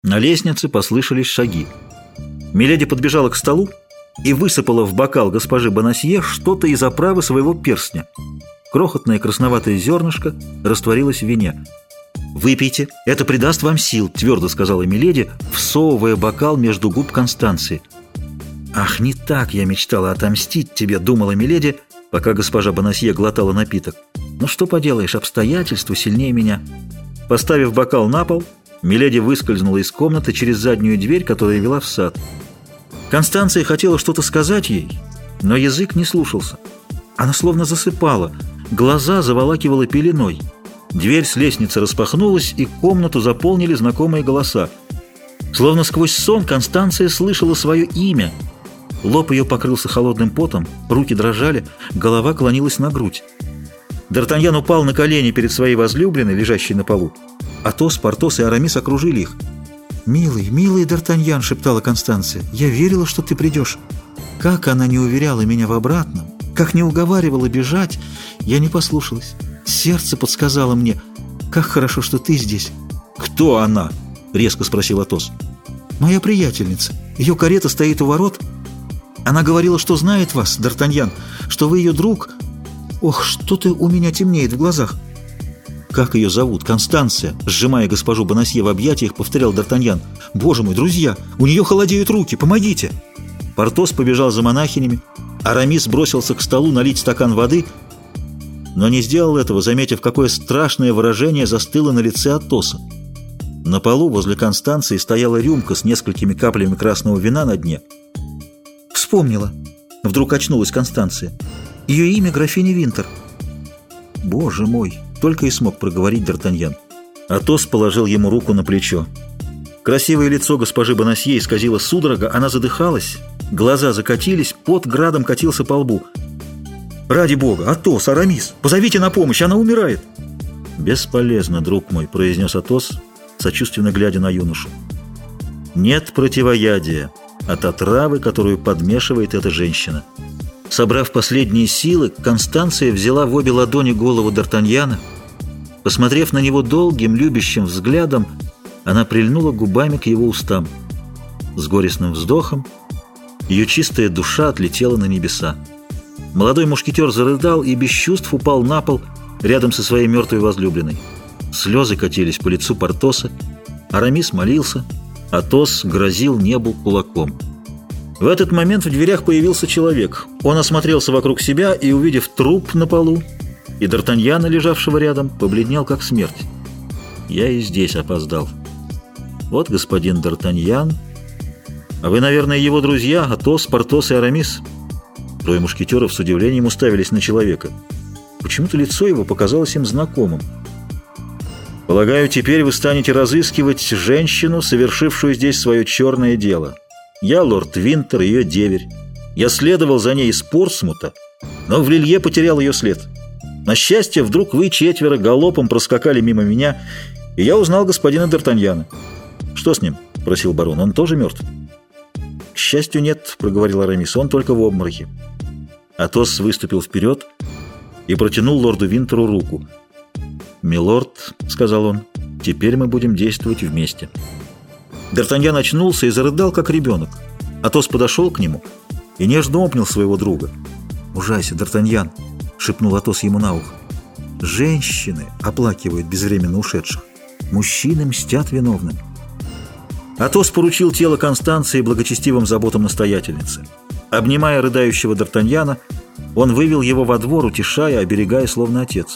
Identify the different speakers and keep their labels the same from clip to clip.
Speaker 1: На лестнице послышались шаги. Миледи подбежала к столу и высыпала в бокал госпожи Бонасье что-то из оправы своего перстня. Крохотное красноватое зернышко растворилось в вине. «Выпейте, это придаст вам сил», — твердо сказала миледи, всовывая бокал между губ Констанции. «Ах, не так я мечтала отомстить тебе», — думала миледи, пока госпожа Бонасье глотала напиток. «Ну что поделаешь, обстоятельства сильнее меня». Поставив бокал на пол, миледи выскользнула из комнаты через заднюю дверь, которая вела в сад. Констанция хотела что-то сказать ей, но язык не слушался. Она словно засыпала, глаза заволакивала пеленой. Дверь с лестницы распахнулась, и комнату заполнили знакомые голоса. Словно сквозь сон Констанция слышала свое имя. Лоб ее покрылся холодным потом, руки дрожали, голова клонилась на грудь. Д'Артаньян упал на колени перед своей возлюбленной, лежащей на полу. Атос, Портос и Арамис окружили их. «Милый, милый Д'Артаньян», — шептала Констанция, — «я верила, что ты придешь». Как она не уверяла меня в обратном, как не уговаривала бежать, я не послушалась. Сердце подсказало мне, как хорошо, что ты здесь. «Кто она?» — резко спросил Атос. «Моя приятельница. Ее карета стоит у ворот. Она говорила, что знает вас, Д'Артаньян, что вы ее друг. Ох, что-то у меня темнеет в глазах». «Как ее зовут? Констанция?» — сжимая госпожу Бонасье в объятиях, повторял Д'Артаньян. «Боже мой, друзья, у нее холодеют руки, помогите!» Портос побежал за монахинями, Арамис бросился к столу налить стакан воды, но не сделал этого, заметив, какое страшное выражение застыло на лице Атоса. На полу возле Констанции стояла рюмка с несколькими каплями красного вина на дне. «Вспомнила!» — вдруг очнулась Констанция. «Ее имя графиня Винтер». «Боже мой!» — только и смог проговорить Д'Артаньян. Атос положил ему руку на плечо. Красивое лицо госпожи Бонасье исказило судорога, она задыхалась, глаза закатились, пот градом катился по лбу. «Ради бога, Атос, Арамис, позовите на помощь, она умирает!» «Бесполезно, друг мой», — произнес Атос, сочувственно глядя на юношу. «Нет противоядия от отравы, которую подмешивает эта женщина». Собрав последние силы, Констанция взяла в обе ладони голову Д'Артаньяна. Посмотрев на него долгим, любящим взглядом, она прильнула губами к его устам. С горестным вздохом ее чистая душа отлетела на небеса. Молодой мушкетер зарыдал и без чувств упал на пол рядом со своей мертвой возлюбленной. Слезы катились по лицу Портоса, Арамис молился, Атос грозил небу кулаком. В этот момент в дверях появился человек. Он осмотрелся вокруг себя и, увидев труп на полу и Д'Артаньяна, лежавшего рядом, побледнел как смерть. «Я и здесь опоздал. Вот господин Д'Артаньян. А вы, наверное, его друзья, Атос, Портос и Арамис?» Трое мушкетеров с удивлением уставились на человека. Почему-то лицо его показалось им знакомым. «Полагаю, теперь вы станете разыскивать женщину, совершившую здесь свое черное дело. Я лорд Винтер, ее деверь. Я следовал за ней из Портсмута, но в Лилье потерял ее след. На счастье, вдруг вы четверо галопом проскакали мимо меня, и я узнал господина Д'Артаньяна». «Что с ним?» — спросил барон. «Он тоже мертв?» «К счастью, нет», — проговорил Арамис. «Он только в обмороке». Атос выступил вперед и протянул лорду Винтеру руку. «Милорд», — сказал он, — «теперь мы будем действовать вместе». Д'Артаньян очнулся и зарыдал, как ребенок. Атос подошел к нему и нежно обнял своего друга. «Ужайся, Д'Артаньян», — шепнул Атос ему на ухо. «Женщины оплакивают безвременно ушедших, мужчины мстят виновным». Атос поручил тело Констанции благочестивым заботам настоятельницы. Обнимая рыдающего Д'Артаньяна, он вывел его во двор, утешая, оберегая, словно отец.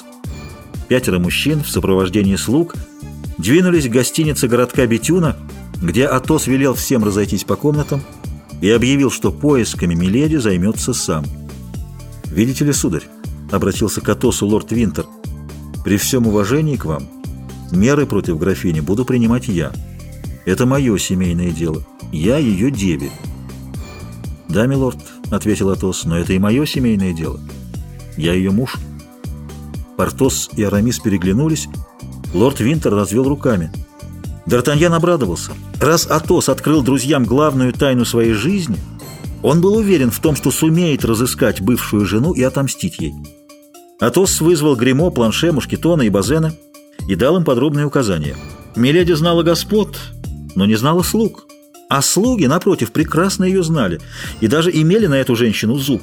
Speaker 1: 5 мужчин в сопровождении слуг двинулись к гостинице городка Бетюна, где Атос велел всем разойтись по комнатам и объявил, что поисками миледи займется сам. «Видите ли, сударь», — обратился к Атосу лорд Винтер, — «при всем уважении к вам меры против графини буду принимать я. Это мое семейное дело. Я ее деверь». «Да, милорд», — ответил Атос, — «но это и мое семейное дело. Я ее муж». Портос и Арамис переглянулись. Лорд Винтер развел руками. Д'Артаньян обрадовался. Раз Атос открыл друзьям главную тайну своей жизни, он был уверен в том, что сумеет разыскать бывшую жену и отомстить ей. Атос вызвал Гримо, Планше, Мушкетона и Базена и дал им подробные указания. Миледи знала господ, но не знала слуг. А слуги, напротив, прекрасно ее знали и даже имели на эту женщину зуб.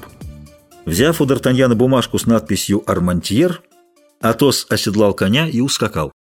Speaker 1: Взяв у Д'Артаньяна бумажку с надписью «Армантьер», Атос оседлал коня и ускакал.